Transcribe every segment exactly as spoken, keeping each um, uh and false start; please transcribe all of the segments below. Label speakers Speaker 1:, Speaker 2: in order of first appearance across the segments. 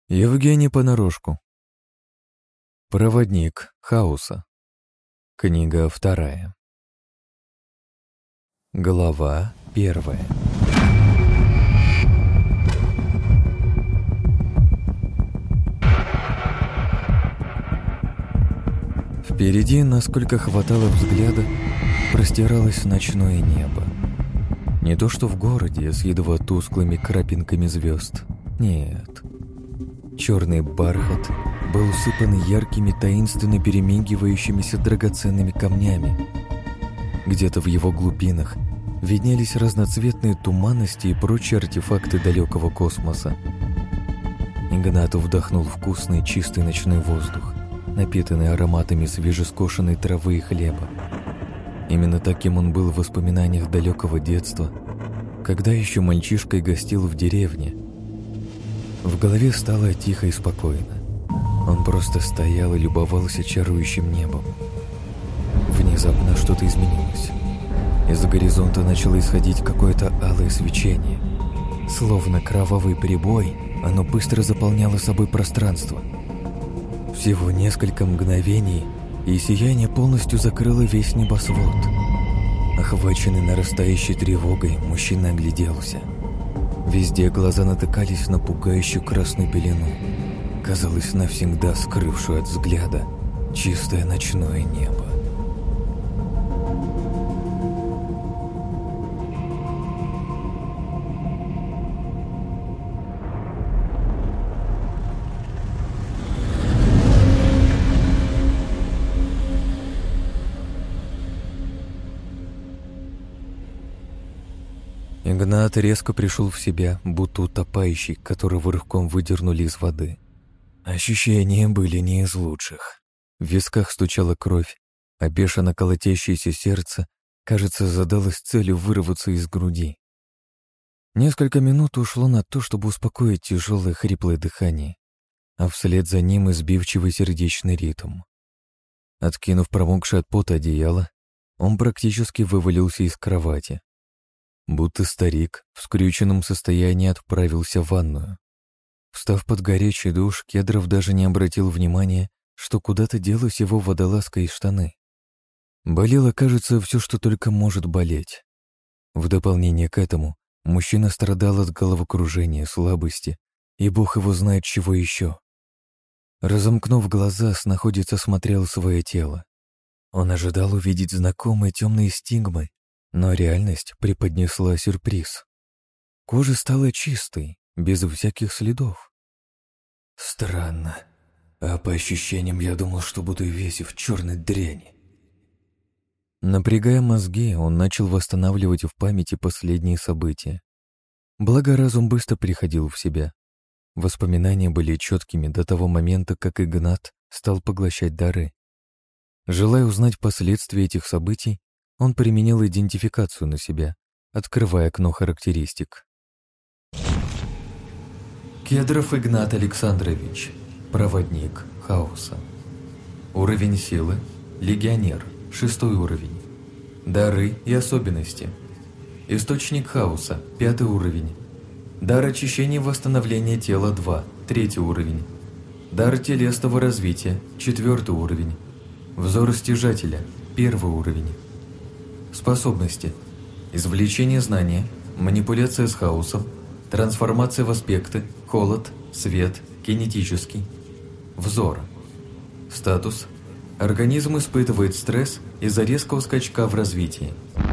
Speaker 1: Евгений понарошку. Проводник хаоса. Книга вторая. Глава первая. Впереди, насколько хватало взгляда, простиралось ночное небо. Не то что в городе с едва тусклыми крапинками звезд. Нет. Черный бархат был усыпан яркими, таинственно перемигивающимися драгоценными камнями. Где-то в его глубинах виднелись разноцветные туманности и прочие артефакты далекого космоса. Игнатов вдохнул вкусный, чистый ночной воздух, напитанный ароматами свежескошенной травы и хлеба. Именно таким он был в воспоминаниях далекого детства, когда еще мальчишкой гостил в деревне. В голове стало тихо и спокойно. Он просто стоял и любовался чарующим небом. Внезапно что-то изменилось. Из-за горизонта начало исходить какое-то алое свечение. Словно кровавый прибой, оно быстро заполняло собой пространство. Всего несколько мгновений, и сияние полностью закрыло весь небосвод. Охваченный нарастающей тревогой, мужчина огляделся. Везде глаза натыкались на пугающую красную пелену, казалось, навсегда скрывшую от взгляда чистое ночное небо. Игнат резко пришел в себя, будто утопающий, которого рывком выдернули из воды. Ощущения были не из лучших. В висках стучала кровь, а бешено колотящееся сердце, кажется, задалось целью вырваться из груди. Несколько минут ушло на то, чтобы успокоить тяжелое хриплое дыхание, а вслед за ним избивчивый сердечный ритм. Откинув промокшее от пота одеяло, он практически вывалился из кровати. Будто старик в скрюченном состоянии отправился в ванную. Встав под горячий душ, Кедров даже не обратил внимания, что куда-то делась его водолазка и штаны. Болело, кажется, все, что только может болеть. В дополнение к этому мужчина страдал от головокружения, слабости и бог его знает чего еще. Разомкнув глаза, снаходец смотрел свое тело. Он ожидал увидеть знакомые темные стигмы, но реальность преподнесла сюрприз. Кожа стала чистой, без всяких следов. Странно. А по ощущениям я думал, что буду весь в черной дряни. Напрягая мозги, он начал восстанавливать в памяти последние события. Благо разум быстро приходил в себя. Воспоминания были четкими до того момента, как Игнат стал поглощать дары. Желая узнать последствия этих событий, он применил идентификацию на себя, открывая окно характеристик. Кедров Игнат Александрович, проводник хаоса. Уровень силы – легионер, шестой уровень. Дары и особенности. Источник хаоса, пятый уровень. Дар очищения и восстановления тела два, третий уровень. Дар телесного развития, четвертый уровень. Взор стяжателя, первый уровень. Способности. Извлечение знания, манипуляция с хаосом, трансформация в аспекты, холод, свет, кинетический. Взор. Статус. Организм испытывает стресс из-за резкого скачка в развитии.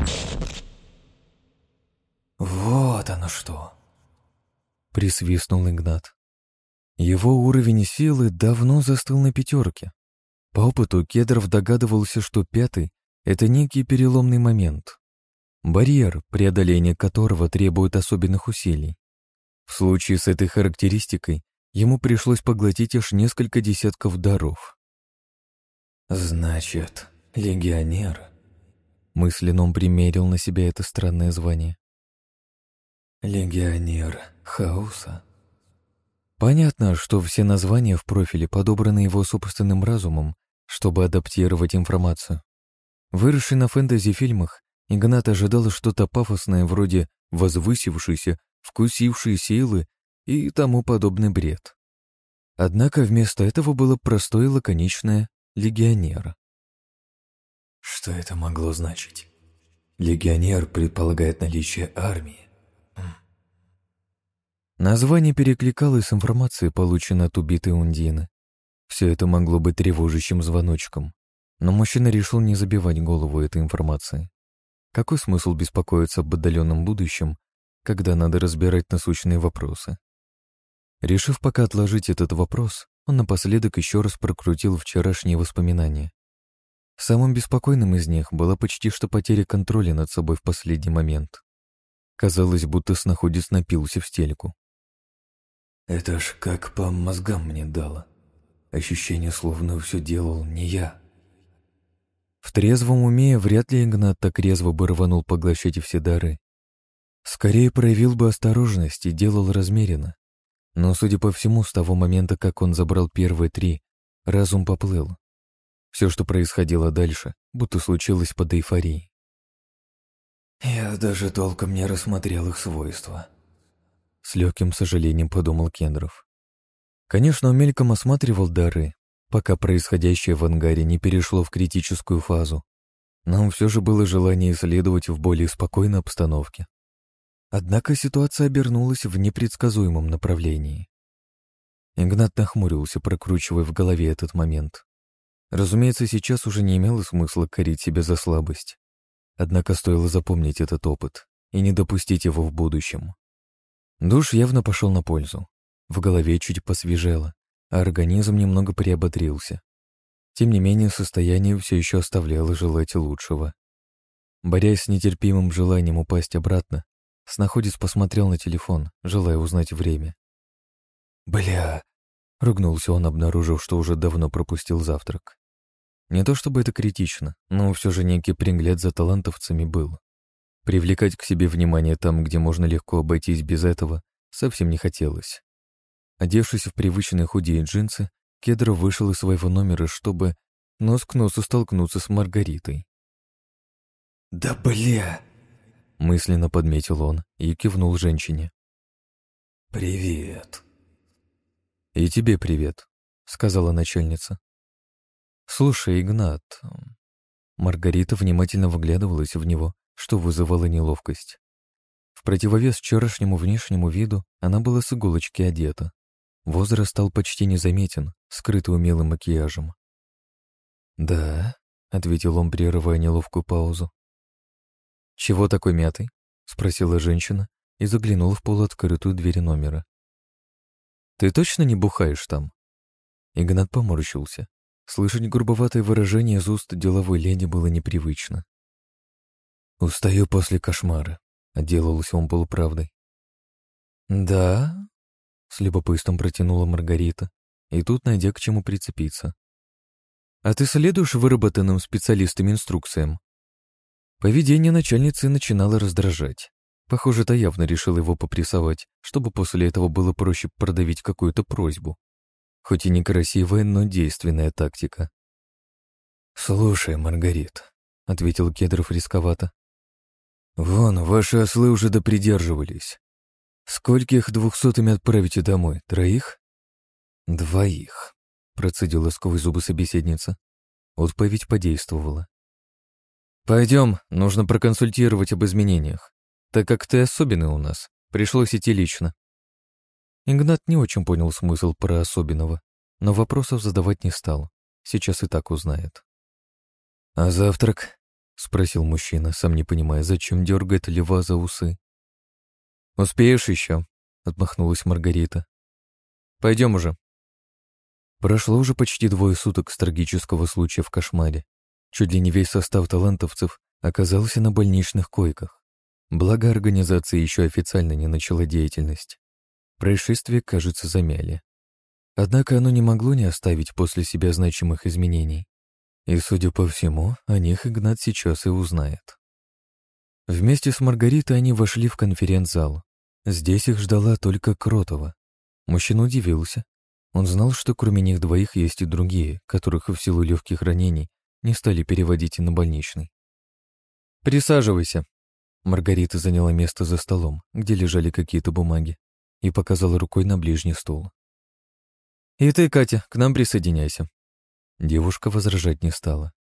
Speaker 1: Вот оно что. Присвистнул Игнат. Его уровень силы давно застыл на пятерке. По опыту Кедров догадывался, что пятый — это некий переломный момент. Барьер, преодоление которого требует особенных усилий. В случае с этой характеристикой ему пришлось поглотить аж несколько десятков даров. «Значит, легионер?» Мысленно он примерил на себя это странное звание. «Легионер хаоса?» Понятно, что все названия в профиле подобраны его собственным разумом, чтобы адаптировать информацию. Выросший на фэнтези-фильмах, Игнат ожидал что-то пафосное вроде «возвысившийся», «вкусивший силы» и тому подобный бред. Однако вместо этого было простое и лаконичное «легионер». Что это могло значить? Легионер предполагает наличие армии. Название перекликалось с информацией, полученной от убитой Ундины. Все это могло быть тревожащим звоночком, но мужчина решил не забивать голову этой информацией. Какой смысл беспокоиться об отдаленном будущем, когда надо разбирать насущные вопросы? Решив пока отложить этот вопрос, он напоследок еще раз прокрутил вчерашние воспоминания. Самым беспокойным из них была почти что потеря контроля над собой в последний момент. Казалось, будто снаходец напился в стельку. Это ж как по мозгам мне дало. Ощущение, словно все делал не я. В трезвом уме вряд ли Игнат так резво бы рванул поглощать все дары. Скорее проявил бы осторожность и делал размеренно. Но, судя по всему, с того момента, как он забрал первые три, разум поплыл. Все, что происходило дальше, будто случилось под эйфорией. Я даже толком не рассмотрел их свойства. С легким сожалением подумал Кендров. Конечно, он мельком осматривал дары, пока происходящее в ангаре не перешло в критическую фазу. Но все же было желание исследовать в более спокойной обстановке. Однако ситуация обернулась в непредсказуемом направлении. Игнат нахмурился, прокручивая в голове этот момент. Разумеется, сейчас уже не имело смысла корить себя за слабость. Однако стоило запомнить этот опыт и не допустить его в будущем. Душ явно пошел на пользу. В голове чуть посвежело, а организм немного приободрился. Тем не менее, состояние все еще оставляло желать лучшего. Борясь с нетерпимым желанием упасть обратно, снаходец посмотрел на телефон, желая узнать время. «Бля!» — ругнулся он, обнаружив, что уже давно пропустил завтрак. Не то чтобы это критично, но все же некий пригляд за талантовцами был. Привлекать к себе внимание там, где можно легко обойтись без этого, совсем не хотелось. Одевшись в привычные худые джинсы, Кедров вышел из своего номера, чтобы нос к носу столкнуться с Маргаритой. «Да бля!» — мысленно подметил он и кивнул женщине. «Привет». «И тебе привет», — сказала начальница. «Слушай, Игнат...» Маргарита внимательно вглядывалась в него, что вызывало неловкость. В противовес вчерашнему внешнему виду она была с иголочки одета. Возраст стал почти незаметен, скрытый умелым макияжем. «Да», — ответил он, прерывая неловкую паузу. «Чего такой мятый?» — спросила женщина и заглянула в полуоткрытую дверь номера. «Ты точно не бухаешь там?» Игнат поморщился. Слышать грубоватое выражение из уст деловой леди было непривычно. «Устаю после кошмара», — отделался он полуправдой. «Да?» — с любопытством протянула Маргарита, и тут найдя к чему прицепиться. «А ты следуешь выработанным специалистами инструкциям?» Поведение начальницы начинало раздражать. Похоже, та явно решила его попрессовать, чтобы после этого было проще продавить какую-то просьбу. Хоть и некрасивая, но действенная тактика. «Слушай, Маргарит», — ответил Кедров рисковато. «Вон, ваши ослы уже допридерживались. Скольких двухсотыми отправите домой? Троих?» «Двоих», — процедила сквозь зубы собеседница. Отповедь подействовала. «Пойдем, нужно проконсультировать об изменениях. Так как ты особенный у нас, пришлось идти лично». Игнат не очень понял смысл про особенного, но вопросов задавать не стал. Сейчас и так узнает. «А завтрак?» — спросил мужчина, сам не понимая, зачем дергает льва за усы. «Успеешь еще?» — отмахнулась Маргарита. «Пойдем уже». Прошло уже почти двое суток с трагического случая в кошмаре. Чуть ли не весь состав талантовцев оказался на больничных койках. Благо, организация еще официально не начала деятельность. Происшествие, кажется, замяли. Однако оно не могло не оставить после себя значимых изменений. И, судя по всему, о них Игнат сейчас и узнает. Вместе с Маргаритой они вошли в конференц-зал. Здесь их ждала только Кротова. Мужчина удивился. Он знал, что кроме них двоих есть и другие, которых в силу легких ранений не стали переводить и на больничный. «Присаживайся». Маргарита заняла место за столом, где лежали какие-то бумаги, и показала рукой на ближний стул. И ты, Катя, к нам присоединяйся». Девушка возражать не стала.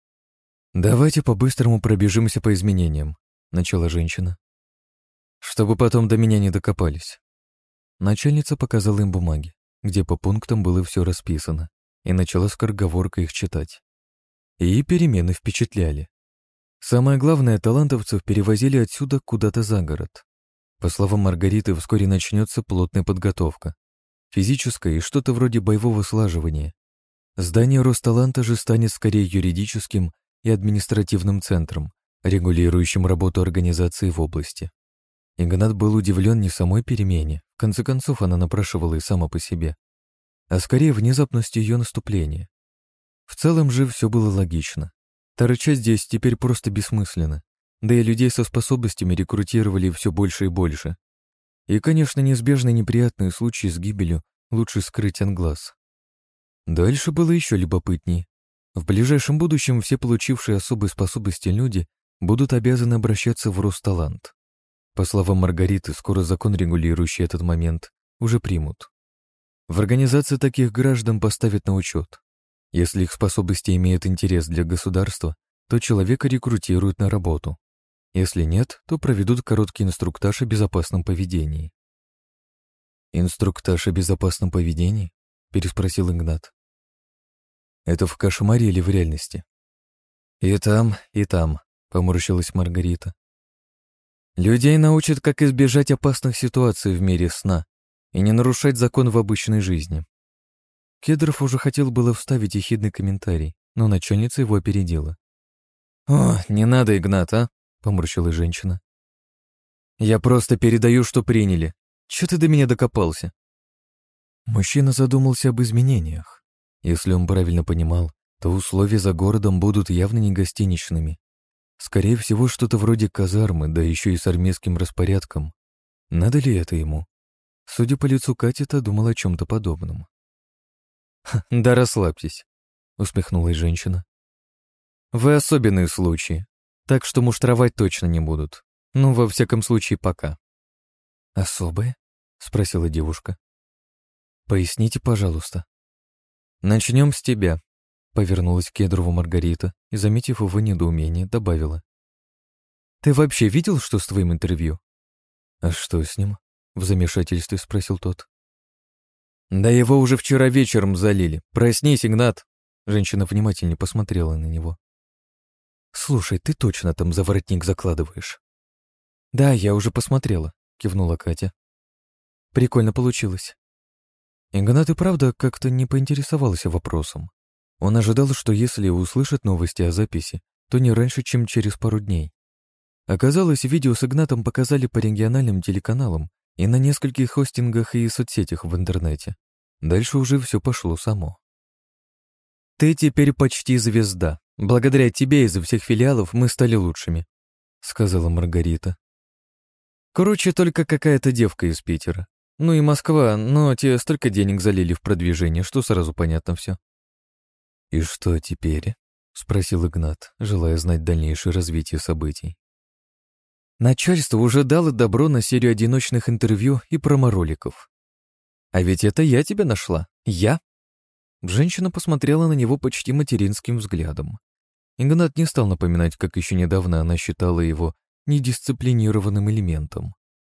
Speaker 1: «Давайте по-быстрому пробежимся по изменениям», — начала женщина. «Чтобы потом до меня не докопались». Начальница показала им бумаги, где по пунктам было все расписано, и начала скороговоркой их читать. И перемены впечатляли. Самое главное, талантовцев перевозили отсюда куда-то за город. По словам Маргариты, вскоре начнется плотная подготовка. Физическое и что-то вроде боевого слаживания. Здание Росталанта же станет скорее юридическим и административным центром, регулирующим работу организации в области. Игнат был удивлен не самой перемене, в конце концов она напрашивала и сама по себе, а скорее внезапностью ее наступления. В целом же все было логично. Торчать здесь теперь просто бессмысленно, да и людей со способностями рекрутировали все больше и больше. И, конечно, неизбежные неприятные случаи с гибелью лучше скрыть от глаз. Дальше было еще любопытнее. В ближайшем будущем все получившие особые способности люди будут обязаны обращаться в Росталант. По словам Маргариты, скоро закон, регулирующий этот момент, уже примут. В организации таких граждан поставят на учет. Если их способности имеют интерес для государства, то человека рекрутируют на работу. Если нет, то проведут короткий инструктаж о безопасном поведении. «Инструктаж о безопасном поведении?» — переспросил Игнат. «Это в кошмаре или в реальности?» «И там, и там», — поморщилась Маргарита. «Людей научат, как избежать опасных ситуаций в мире сна и не нарушать закон в обычной жизни». Кедров уже хотел было вставить ехидный комментарий, но начальница его опередила. «О, не надо, Игнат, а?» — поморщилась женщина. «Я просто передаю, что приняли. Чё ты до меня докопался?» Мужчина задумался об изменениях. Если он правильно понимал, то условия за городом будут явно не гостиничными. Скорее всего, что-то вроде казармы, да еще и с армейским распорядком. Надо ли это ему? Судя по лицу Кати-то, думал о чем-то подобном. «Да расслабьтесь», — усмехнулась женщина. «Вы особенные случаи, так что муштровать точно не будут. Ну, во всяком случае, пока». «Особые?» — спросила девушка. «Поясните, пожалуйста». «Начнем с тебя», — повернулась к Кедрову Маргарита и, заметив его недоумение, добавила. «Ты вообще видел, что с твоим интервью?» «А что с ним?» — в замешательстве спросил тот. «Да его уже вчера вечером залили. Проснись, Игнат!» Женщина внимательнее посмотрела на него. «Слушай, ты точно там за воротник закладываешь?» «Да, я уже посмотрела», — кивнула Катя. «Прикольно получилось». Игнат и правда как-то не поинтересовался вопросом. Он ожидал, что если услышит новости о записи, то не раньше, чем через пару дней. Оказалось, видео с Игнатом показали по региональным телеканалам и на нескольких хостингах и соцсетях в интернете. Дальше уже все пошло само. «Ты теперь почти звезда. Благодаря тебе из всех филиалов мы стали лучшими», — сказала Маргарита. «Короче, только какая-то девка из Питера. Ну и Москва, но те столько денег залили в продвижение, что сразу понятно все». «И что теперь?» — спросил Игнат, желая знать дальнейшее развитие событий. «Начальство уже дало добро на серию одиночных интервью и промо-роликов. А ведь это я тебя нашла. Я?» Женщина посмотрела на него почти материнским взглядом. Игнат не стал напоминать, как еще недавно она считала его недисциплинированным элементом.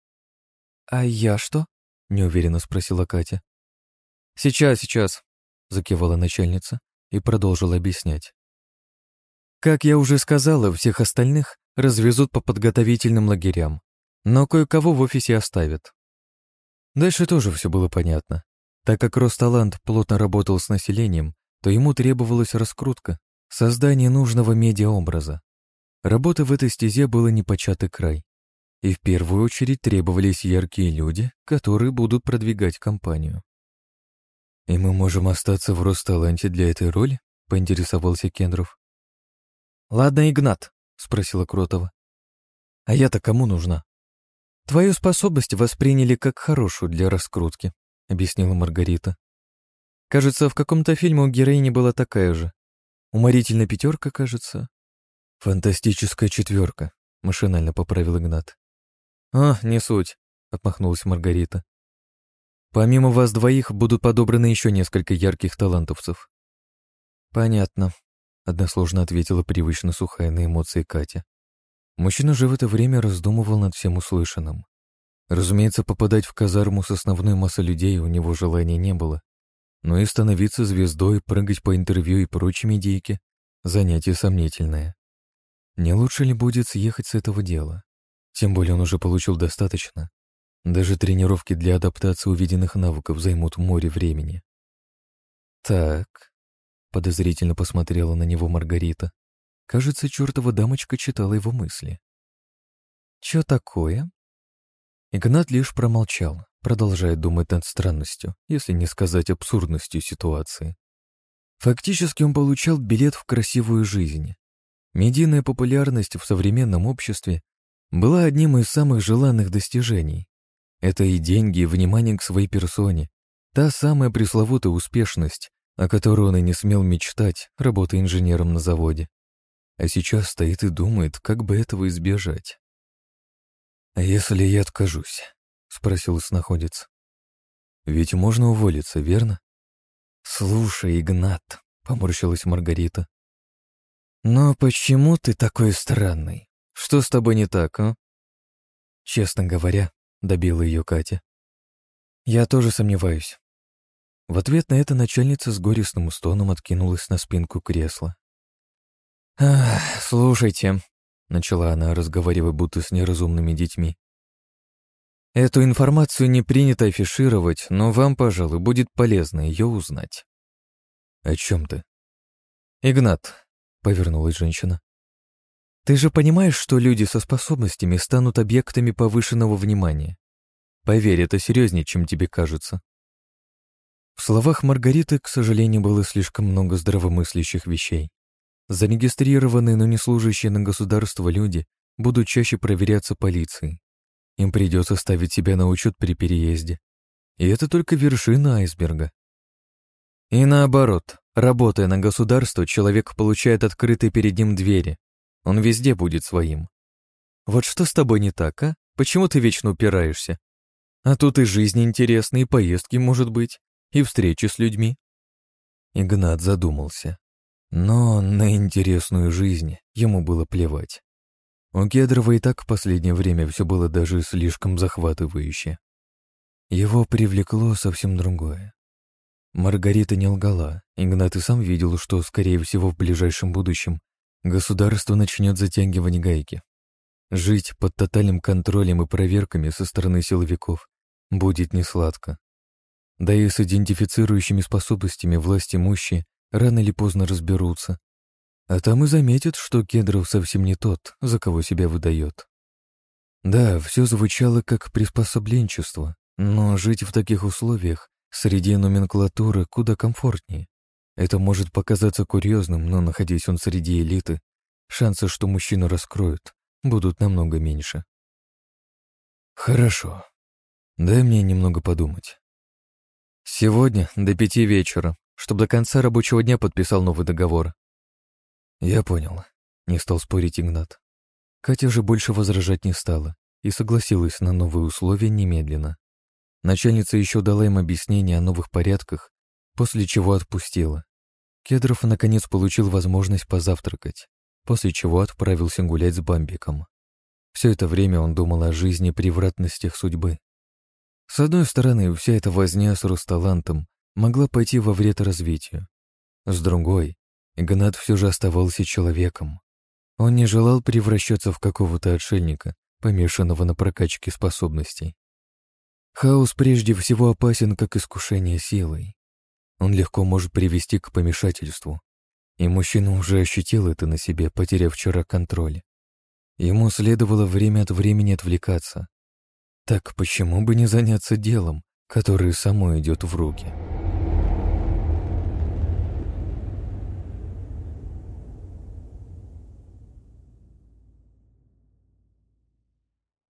Speaker 1: «А я что?» — неуверенно спросила Катя. «Сейчас, сейчас», — закивала начальница и продолжила объяснять. «Как я уже сказала, всех остальных развезут по подготовительным лагерям, но кое-кого в офисе оставят». Дальше тоже все было понятно. Так как Росталант плотно работал с населением, то ему требовалась раскрутка, создание нужного медиаобраза. Работы в этой стезе было непочатый край. И в первую очередь требовались яркие люди, которые будут продвигать компанию. «И мы можем остаться в Росталанте для этой роли?» — поинтересовался Кендров. «Ладно, Игнат», — спросила Кротова. «А я-то кому нужна?» «Твою способность восприняли как хорошую для раскрутки», — объяснила Маргарита. «Кажется, в каком-то фильме у героини была такая же. Уморительная пятерка, кажется». «Фантастическая четверка», — машинально поправил Игнат. «А, не суть», — отмахнулась Маргарита. Помимо вас двоих будут подобраны еще несколько ярких талантовцев». «Понятно», — односложно ответила привычно сухая на эмоции Катя. Мужчина же в это время раздумывал над всем услышанным. Разумеется, попадать в казарму с основной массой людей у него желания не было, но и становиться звездой, прыгать по интервью и прочими идейки — занятие сомнительное. Не лучше ли будет съехать с этого дела? Тем более он уже получил достаточно. Даже тренировки для адаптации увиденных навыков займут море времени. «Так», — подозрительно посмотрела на него Маргарита. Кажется, чертова дамочка читала его мысли. «Чё такое?» Игнат лишь промолчал, продолжая думать над странностью, если не сказать абсурдностью ситуации. Фактически он получал билет в красивую жизнь. Медийная популярность в современном обществе была одним из самых желанных достижений. Это и деньги, и внимание к своей персоне, та самая пресловутая успешность, о которой он и не смел мечтать, работая инженером на заводе. А сейчас стоит и думает, как бы этого избежать. «А если я откажусь?» — спросил снаходец. «Ведь можно уволиться, верно?» «Слушай, Игнат», — поморщилась Маргарита. «Но почему ты такой странный? Что с тобой не так, а?» «Честно говоря», — добила ее Катя, — «я тоже сомневаюсь». В ответ на это начальница с горестным стоном откинулась на спинку кресла. «Ах, слушайте», — начала она, разговаривая будто с неразумными детьми. «Эту информацию не принято афишировать, но вам, пожалуй, будет полезно ее узнать». «О чем ты?» «Игнат», — повернулась женщина, — «ты же понимаешь, что люди со способностями станут объектами повышенного внимания? Поверь, это серьезнее, чем тебе кажется». В словах Маргариты, к сожалению, было слишком много здравомыслящих вещей. Зарегистрированные, но не служащие на государство люди будут чаще проверяться полицией. Им придется ставить себя на учет при переезде. И это только вершина айсберга. И наоборот, работая на государство, человек получает открытые перед ним двери. Он везде будет своим. Вот что с тобой не так, а? Почему ты вечно упираешься? А тут и жизнь интересная, и поездки, может быть, и встречи с людьми. Игнат задумался. Но на интересную жизнь ему было плевать. У Кедрова и так в последнее время все было даже слишком захватывающе. Его привлекло совсем другое. Маргарита не лгала. Игнат и сам видел, что, скорее всего, в ближайшем будущем государство начнет затягивать гайки. Жить под тотальным контролем и проверками со стороны силовиков будет несладко. Да и с идентифицирующими способностями власть имущие рано или поздно разберутся. А там и заметят, что Кедров совсем не тот, за кого себя выдает. Да, все звучало как приспособленчество, но жить в таких условиях среди номенклатуры куда комфортнее. Это может показаться курьезным, но, находясь он среди элиты, шансы, что мужчину раскроют, будут намного меньше. Хорошо. Дай мне немного подумать. Сегодня до пяти вечера, чтобы до конца рабочего дня подписал новый договор. Я понял. Не стал спорить Игнат. Катя же больше возражать не стала и согласилась на новые условия немедленно. Начальница еще дала им объяснение о новых порядках, после чего отпустила. Кедров наконец получил возможность позавтракать, после чего отправился гулять с Бамбиком. Все это время он думал о жизни и превратностях судьбы. С одной стороны, вся эта возня с Русталантом могла пойти во вред развитию. С другой, Игнат все же оставался человеком. Он не желал превращаться в какого-то отшельника, помешанного на прокачке способностей. Хаос прежде всего опасен, как искушение силой. Он легко может привести к помешательству. И мужчина уже ощутил это на себе, потеряв вчера контроль. Ему следовало время от времени отвлекаться. Так почему бы не заняться делом, которое само идет в руки?